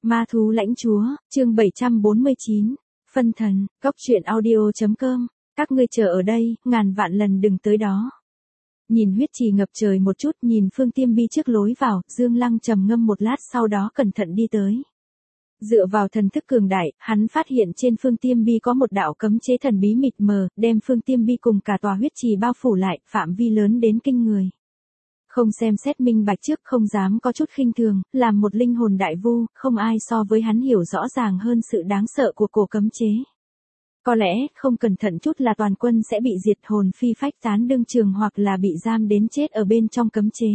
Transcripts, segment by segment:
Ma thú lãnh chúa, chương 749, phân thần, góc truyện audio.com, các ngươi chờ ở đây, ngàn vạn lần đừng tới đó. Nhìn huyết trì ngập trời một chút, nhìn Phương Tiêm Bi trước lối vào, Dương Lăng trầm ngâm một lát sau đó cẩn thận đi tới. Dựa vào thần thức cường đại, hắn phát hiện trên Phương Tiêm Bi có một đạo cấm chế thần bí mịt mờ, đem Phương Tiêm Bi cùng cả tòa huyết trì bao phủ lại, phạm vi lớn đến kinh người. Không xem xét minh bạch trước, không dám có chút khinh thường, làm một linh hồn đại vu, không ai so với hắn hiểu rõ ràng hơn sự đáng sợ của cổ cấm chế. Có lẽ, không cẩn thận chút là toàn quân sẽ bị diệt hồn phi phách tán đương trường hoặc là bị giam đến chết ở bên trong cấm chế.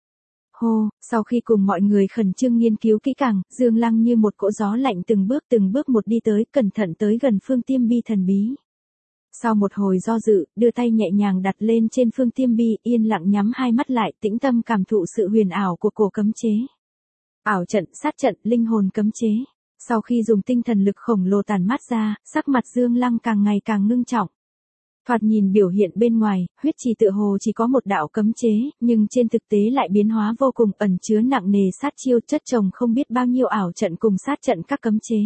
Hô, sau khi cùng mọi người khẩn trương nghiên cứu kỹ càng, Dương Lăng như một cỗ gió lạnh từng bước một đi tới, cẩn thận tới gần Phương Tiêm Bi thần bí. Sau một hồi do dự, đưa tay nhẹ nhàng đặt lên trên Phương Tiêm Bi, yên lặng nhắm hai mắt lại, tĩnh tâm cảm thụ sự huyền ảo của cổ cấm chế. Ảo trận, sát trận, linh hồn cấm chế. Sau khi dùng tinh thần lực khổng lồ tản mát ra, sắc mặt Dương Lăng càng ngày càng ngưng trọng. Thoạt nhìn biểu hiện bên ngoài, huyết trì tựa hồ chỉ có một đạo cấm chế, nhưng trên thực tế lại biến hóa vô cùng, ẩn chứa nặng nề sát chiêu, chất chồng không biết bao nhiêu ảo trận cùng sát trận các cấm chế.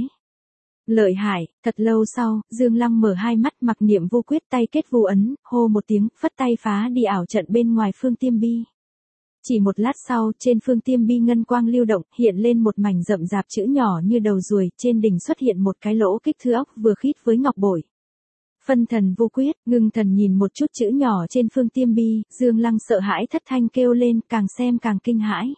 Lợi hại. Thật lâu sau, Dương Lăng mở hai mắt, mặc niệm vô quyết, tay kết vu ấn, hô một tiếng, phất tay phá đi ảo trận bên ngoài Phương Tiêm Bi. Chỉ một lát sau, trên Phương Tiêm Bi ngân quang lưu động, hiện lên một mảnh rậm rạp chữ nhỏ như đầu ruồi, trên đỉnh xuất hiện một cái lỗ kích thước ốc vừa khít với ngọc bội. Phân thần vô quyết, ngưng thần nhìn một chút chữ nhỏ trên Phương Tiêm Bi, Dương Lăng sợ hãi thất thanh kêu lên, càng xem càng kinh hãi.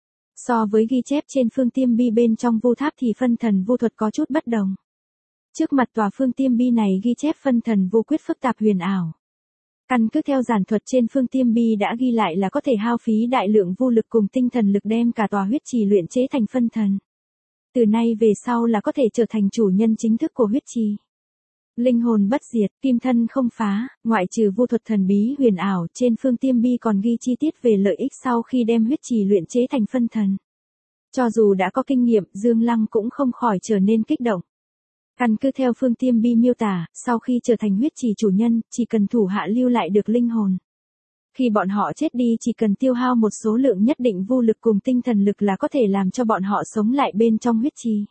So với ghi chép trên Phương Tiêm Bi bên trong vu tháp thì phân thần vu thuật có chút bất đồng. Trước mặt tòa Phương Tiêm Bi này ghi chép phân thần vô quyết phức tạp huyền ảo. Căn cứ theo giản thuật trên Phương Tiêm Bi đã ghi lại là có thể hao phí đại lượng vô lực cùng tinh thần lực đem cả tòa huyết trì luyện chế thành phân thần. Từ nay về sau là có thể trở thành chủ nhân chính thức của huyết trì. Linh hồn bất diệt, kim thân không phá, ngoại trừ vu thuật thần bí huyền ảo, trên Phương Tiêm Bi còn ghi chi tiết về lợi ích sau khi đem huyết trì luyện chế thành phân thần. Cho dù đã có kinh nghiệm, Dương Lăng cũng không khỏi trở nên kích động. Căn cứ theo Phương Tiêm Bi miêu tả, sau khi trở thành huyết trì chủ nhân, chỉ cần thủ hạ lưu lại được linh hồn. Khi bọn họ chết đi chỉ cần tiêu hao một số lượng nhất định vô lực cùng tinh thần lực là có thể làm cho bọn họ sống lại bên trong huyết trì.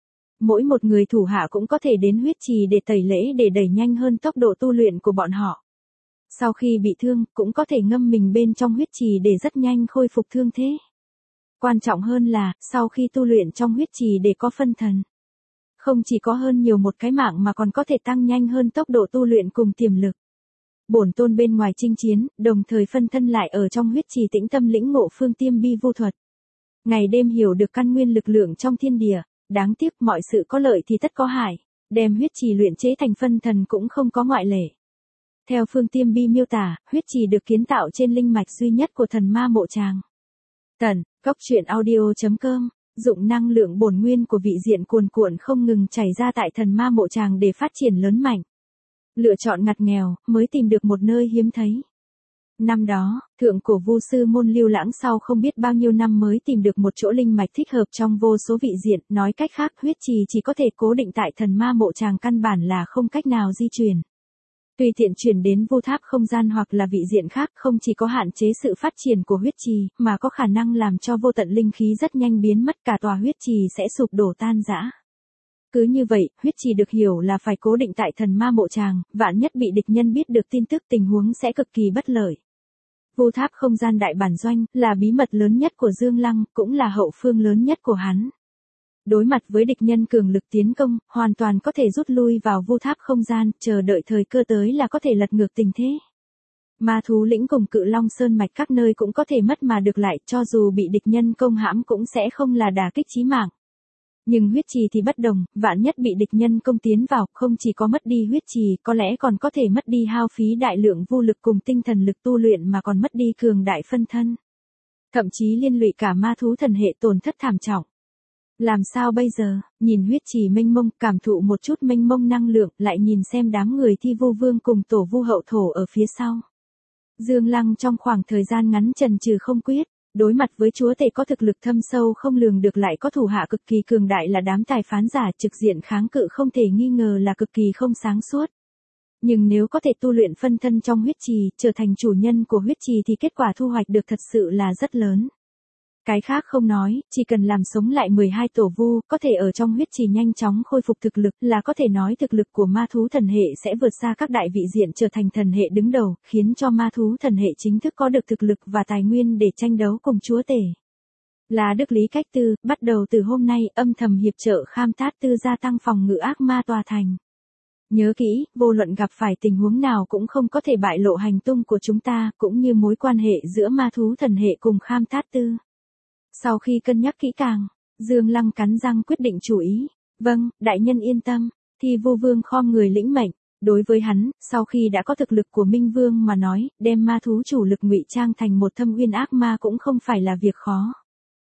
Mỗi một người thủ hạ cũng có thể đến huyết trì để tẩy lễ để đẩy nhanh hơn tốc độ tu luyện của bọn họ. Sau khi bị thương, cũng có thể ngâm mình bên trong huyết trì để rất nhanh khôi phục thương thế. Quan trọng hơn là, sau khi tu luyện trong huyết trì để có phân thần. Không chỉ có hơn nhiều một cái mạng mà còn có thể tăng nhanh hơn tốc độ tu luyện cùng tiềm lực. Bổn tôn bên ngoài chinh chiến, đồng thời phân thân lại ở trong huyết trì tĩnh tâm lĩnh ngộ Phương Tiêm Bi vu thuật. Ngày đêm hiểu được căn nguyên lực lượng trong thiên địa, đáng tiếc mọi sự có lợi thì tất có hại, đem huyết trì luyện chế thành phân thần cũng không có ngoại lệ. Theo Phương Tiêm Bi miêu tả, huyết trì được kiến tạo trên linh mạch duy nhất của thần ma mộ tràng. Tần, góc truyện audio.com. Dụng năng lượng bổn nguyên của vị diện cuồn cuộn không ngừng chảy ra tại thần ma mộ tràng để phát triển lớn mạnh. Lựa chọn ngặt nghèo, mới tìm được một nơi hiếm thấy. Năm đó, thượng cổ vu sư môn Lưu Lãng sau không biết bao nhiêu năm mới tìm được một chỗ linh mạch thích hợp trong vô số vị diện, nói cách khác huyết trì chỉ có thể cố định tại thần ma mộ tràng, căn bản là không cách nào di chuyển. Tùy tiện chuyển đến vô tháp không gian hoặc là vị diện khác không chỉ có hạn chế sự phát triển của huyết trì, mà có khả năng làm cho vô tận linh khí rất nhanh biến mất, cả tòa huyết trì sẽ sụp đổ tan rã. Cứ như vậy, huyết trì được hiểu là phải cố định tại thần ma mộ tràng, vạn nhất bị địch nhân biết được tin tức tình huống sẽ cực kỳ bất lợi. Vô tháp không gian đại bản doanh, là bí mật lớn nhất của Dương Lăng, cũng là hậu phương lớn nhất của hắn. Đối mặt với địch nhân cường lực tiến công, hoàn toàn có thể rút lui vào vô tháp không gian, chờ đợi thời cơ tới là có thể lật ngược tình thế. Ma thú lĩnh cùng Cự Long Sơn mạch các nơi cũng có thể mất mà được lại, cho dù bị địch nhân công hãm cũng sẽ không là đả kích chí mạng. Nhưng huyết trì thì bất đồng, vạn nhất bị địch nhân công tiến vào, không chỉ có mất đi huyết trì, có lẽ còn có thể mất đi hao phí đại lượng vô lực cùng tinh thần lực tu luyện mà còn mất đi cường đại phân thân. Thậm chí liên lụy cả ma thú thần hệ tổn thất thảm trọng. Làm sao bây giờ, nhìn huyết trì mênh mông, cảm thụ một chút mênh mông năng lượng, lại nhìn xem đám người thi vu vương cùng tổ vu hậu thổ ở phía sau. Dương Lăng trong khoảng thời gian ngắn chần chừ không quyết, đối mặt với chúa tể có thực lực thâm sâu không lường được lại có thủ hạ cực kỳ cường đại là đám tài phán giả, trực diện kháng cự không thể nghi ngờ là cực kỳ không sáng suốt. Nhưng nếu có thể tu luyện phân thân trong huyết trì, trở thành chủ nhân của huyết trì thì kết quả thu hoạch được thật sự là rất lớn. Cái khác không nói, chỉ cần làm sống lại 12 tổ vu, có thể ở trong huyết trì nhanh chóng khôi phục thực lực, là có thể nói thực lực của ma thú thần hệ sẽ vượt xa các đại vị diện trở thành thần hệ đứng đầu, khiến cho ma thú thần hệ chính thức có được thực lực và tài nguyên để tranh đấu cùng chúa tể. Là Đức Lý Cách Tư, bắt đầu từ hôm nay, âm thầm hiệp trợ Kham Thát Tư gia tăng phòng ngự ác ma tòa thành. Nhớ kỹ, vô luận gặp phải tình huống nào cũng không có thể bại lộ hành tung của chúng ta, cũng như mối quan hệ giữa ma thú thần hệ cùng Kham Thát Tư. Sau khi cân nhắc kỹ càng, Dương Lăng cắn răng quyết định chủ ý. Vâng, đại nhân yên tâm. Thi Vu Vương khom người lĩnh mệnh. Đối với hắn, sau khi đã có thực lực của Minh Vương mà nói, đem ma thú chủ lực ngụy trang thành một thâm uyên ác ma cũng không phải là việc khó.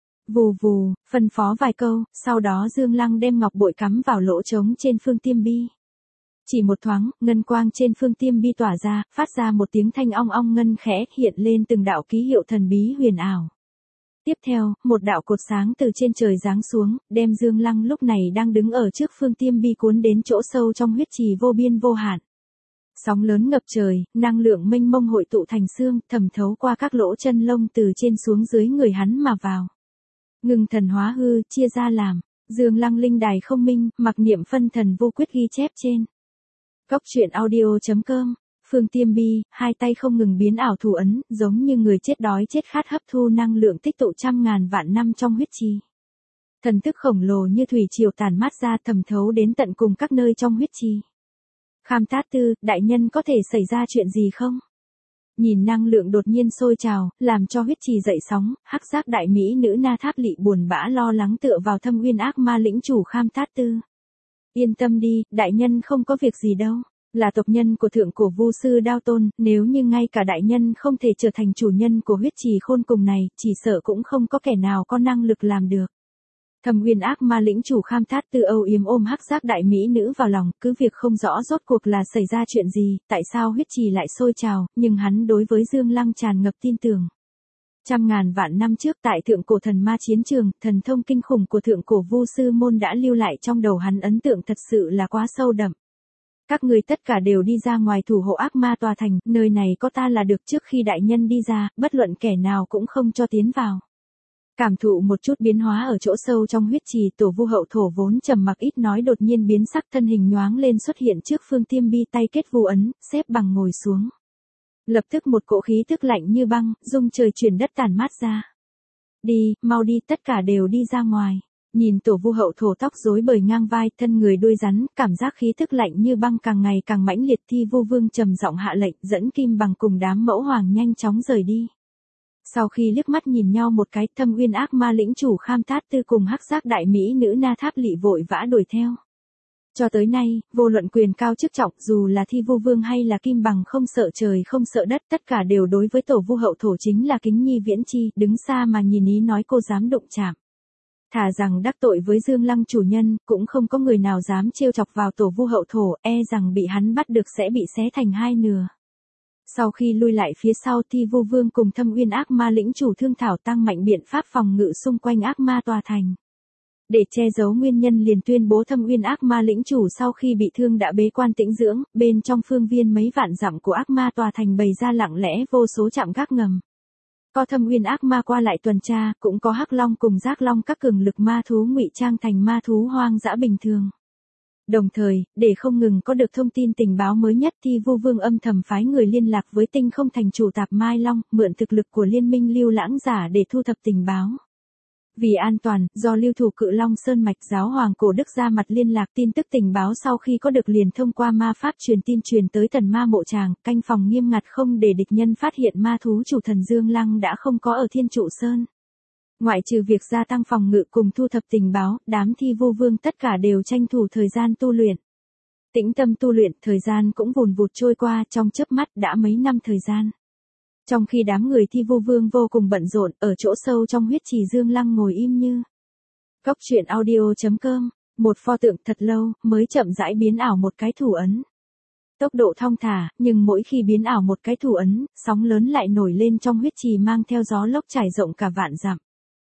Vù vù, phân phó vài câu, sau đó Dương Lăng đem ngọc bội cắm vào lỗ trống trên phương tiêm bi. Chỉ một thoáng, ngân quang trên phương tiêm bi tỏa ra, phát ra một tiếng thanh ong ong ngân khẽ, hiện lên từng đạo ký hiệu thần bí huyền ảo. Tiếp theo, một đạo cột sáng từ trên trời giáng xuống, đem Dương Lăng lúc này đang đứng ở trước phương tiêm bi cuốn đến chỗ sâu trong huyết trì vô biên vô hạn. Sóng lớn ngập trời, năng lượng mênh mông hội tụ thành xương, thẩm thấu qua các lỗ chân lông từ trên xuống dưới người hắn mà vào. Ngừng thần hóa hư, chia ra làm. Dương Lăng linh đài không minh, mặc niệm phân thần vô quyết ghi chép trên. Cốc truyện audio.com. Phương Tiêm Bi, hai tay không ngừng biến ảo thủ ấn, giống như người chết đói chết khát hấp thu năng lượng tích tụ trăm ngàn vạn năm trong huyết trì. Thần thức khổng lồ như thủy triều tản mát ra thẩm thấu đến tận cùng các nơi trong huyết trì. Kham Thát Tư, đại nhân có thể xảy ra chuyện gì không? Nhìn năng lượng đột nhiên sôi trào, làm cho huyết trì dậy sóng, hắc giác đại mỹ nữ Na Tháp Lị buồn bã lo lắng tựa vào thâm uyên ác ma lĩnh chủ Kham Thát Tư. Yên tâm đi, đại nhân không có việc gì đâu. Là tộc nhân của thượng cổ vu sư Đao Tôn, nếu như ngay cả đại nhân không thể trở thành chủ nhân của huyết trì khôn cùng này, chỉ sợ cũng không có kẻ nào có năng lực làm được. Thâm uyên ác ma lĩnh chủ Kham Thát Tư âu yếm ôm hắc giác đại mỹ nữ vào lòng, cứ việc không rõ rốt cuộc là xảy ra chuyện gì, tại sao huyết trì lại sôi trào, nhưng hắn đối với Dương Lăng tràn ngập tin tưởng. Trăm ngàn vạn năm trước tại thượng cổ thần ma chiến trường, thần thông kinh khủng của thượng cổ vu sư môn đã lưu lại trong đầu hắn, ấn tượng thật sự là quá sâu đậm. Các người tất cả đều đi ra ngoài thủ hộ ác ma tòa thành, nơi này có ta là được, trước khi đại nhân đi ra, bất luận kẻ nào cũng không cho tiến vào. Cảm thụ một chút biến hóa ở chỗ sâu trong huyết trì, tổ vu hậu thổ vốn trầm mặc ít nói đột nhiên biến sắc, thân hình nhoáng lên xuất hiện trước phương tiêm bi, tay kết vu ấn, xếp bằng ngồi xuống. Lập tức một cỗ khí tức lạnh như băng, rung trời chuyển đất tản mát ra. Đi, mau đi, tất cả đều đi ra ngoài. Nhìn tổ vu hậu thổ tóc rối bời ngang vai, thân người đuôi rắn, cảm giác khí tức lạnh như băng càng ngày càng mãnh liệt. Thi Vu Vương trầm giọng hạ lệnh, dẫn Kim Bằng cùng đám mẫu hoàng nhanh chóng rời đi. Sau khi liếc mắt nhìn nhau một cái, thâm uyên ác ma lĩnh chủ Kham Thát Tư cùng hắc giác đại mỹ nữ Na Tháp Lị vội vã đuổi theo. Cho tới nay, vô luận quyền cao chức trọng, dù là Thi Vu Vương hay là Kim Bằng không sợ trời không sợ đất, tất cả đều đối với tổ vu hậu thổ chính là kính nhi viễn chi, đứng xa mà nhìn ý nói cô dám đụng chạm. Thà rằng đắc tội với Dương Lăng chủ nhân, cũng không có người nào dám trêu chọc vào tổ vu hậu thổ, e rằng bị hắn bắt được sẽ bị xé thành hai nửa. Sau khi lui lại phía sau, Thi Vu Vương cùng thâm uyên ác ma lĩnh chủ thương thảo tăng mạnh biện pháp phòng ngự xung quanh ác ma tòa thành. Để che giấu nguyên nhân liền tuyên bố thâm uyên ác ma lĩnh chủ sau khi bị thương đã bế quan tĩnh dưỡng, bên trong phương viên mấy vạn dặm của ác ma tòa thành bày ra lặng lẽ vô số trạm gác ngầm. Có thâm uyên ác ma qua lại tuần tra, cũng có hắc long cùng giác long các cường lực ma thú ngụy trang thành ma thú hoang dã bình thường. Đồng thời, để không ngừng có được thông tin tình báo mới nhất, Thi Vu Vương âm thầm phái người liên lạc với Tinh Không Thành chủ Tạp Mai Long, mượn thực lực của liên minh lưu lãng giả để thu thập tình báo. Vì an toàn, do lưu thủ Cự Long Sơn Mạch giáo hoàng cổ đức ra mặt liên lạc, tin tức tình báo sau khi có được liền thông qua ma pháp truyền tin truyền tới Thần Ma Mộ Tràng, canh phòng nghiêm ngặt không để địch nhân phát hiện ma thú chủ thần Dương Lăng đã không có ở Thiên Trụ Sơn. Ngoại trừ việc gia tăng phòng ngự cùng thu thập tình báo, đám Thi Vu Vương tất cả đều tranh thủ thời gian tu luyện. Tĩnh tâm tu luyện, thời gian cũng vùn vụt trôi qua, trong chớp mắt đã mấy năm thời gian. Trong khi đám người Thi Vu Vương vô cùng bận rộn, ở chỗ sâu trong huyết trì Dương Lăng ngồi im như. Cốc truyện audio.com, một pho tượng thật lâu, mới chậm rãi biến ảo một cái thủ ấn. Tốc độ thong thả, nhưng mỗi khi biến ảo một cái thủ ấn, sóng lớn lại nổi lên trong huyết trì mang theo gió lốc trải rộng cả vạn dặm.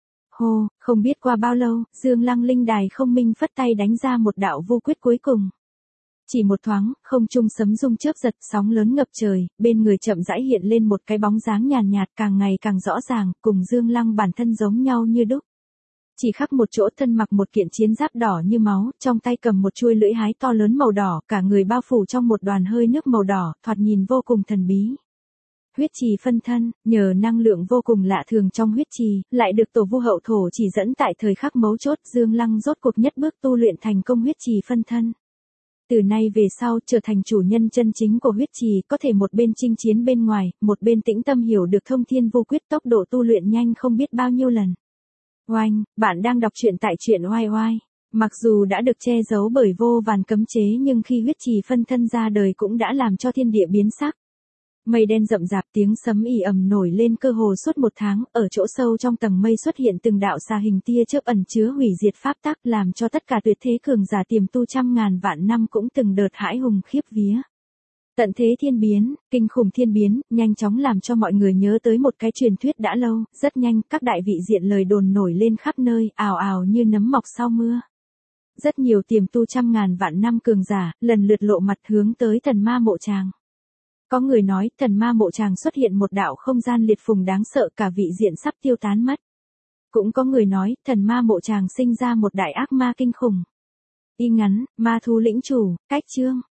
Hô, không biết qua bao lâu, Dương Lăng linh đài không minh phất tay đánh ra một đạo vô quyết cuối cùng. Chỉ một thoáng, không trung sấm rung chớp giật, sóng lớn ngập trời, bên người chậm rãi hiện lên một cái bóng dáng nhàn nhạt càng ngày càng rõ ràng, cùng Dương Lăng bản thân giống nhau như đúc. Chỉ khác một chỗ thân mặc một kiện chiến giáp đỏ như máu, trong tay cầm một chuôi lưỡi hái to lớn màu đỏ, cả người bao phủ trong một đoàn hơi nước màu đỏ, thoạt nhìn vô cùng thần bí. Huyết trì phân thân, nhờ năng lượng vô cùng lạ thường trong huyết trì, lại được tổ vu hậu thổ chỉ dẫn tại thời khắc mấu chốt, Dương Lăng rốt cuộc nhất bước tu luyện thành công huyết trì phân thân. Từ nay về sau trở thành chủ nhân chân chính của huyết trì, có thể một bên chinh chiến bên ngoài, một bên tĩnh tâm hiểu được thông thiên vô quyết, tốc độ tu luyện nhanh không biết bao nhiêu lần. Oanh, bạn đang đọc truyện tại truyện oai oai. Mặc dù đã được che giấu bởi vô vàn cấm chế nhưng khi huyết trì phân thân ra đời cũng đã làm cho thiên địa biến sắc. Mây đen rậm rạp, tiếng sấm ì ầm nổi lên cơ hồ suốt một tháng, ở chỗ sâu trong tầng mây xuất hiện từng đạo xà hình tia chớp ẩn chứa hủy diệt pháp tắc, làm cho tất cả tuyệt thế cường giả tiềm tu trăm ngàn vạn năm cũng từng đợt hãi hùng khiếp vía. Tận thế thiên biến, kinh khủng thiên biến, nhanh chóng làm cho mọi người nhớ tới một cái truyền thuyết đã lâu, rất nhanh, các đại vị diện lời đồn nổi lên khắp nơi, ào ào như nấm mọc sau mưa. Rất nhiều tiềm tu trăm ngàn vạn năm cường giả, lần lượt lộ mặt hướng tới thần ma mộ tràng. Có người nói, thần ma mộ tràng xuất hiện một đạo không gian liệt phùng đáng sợ, cả vị diện sắp tiêu tán mất. Cũng có người nói, thần ma mộ tràng sinh ra một đại ác ma kinh khủng. Y ngắn, ma thú lĩnh chủ, cách chương.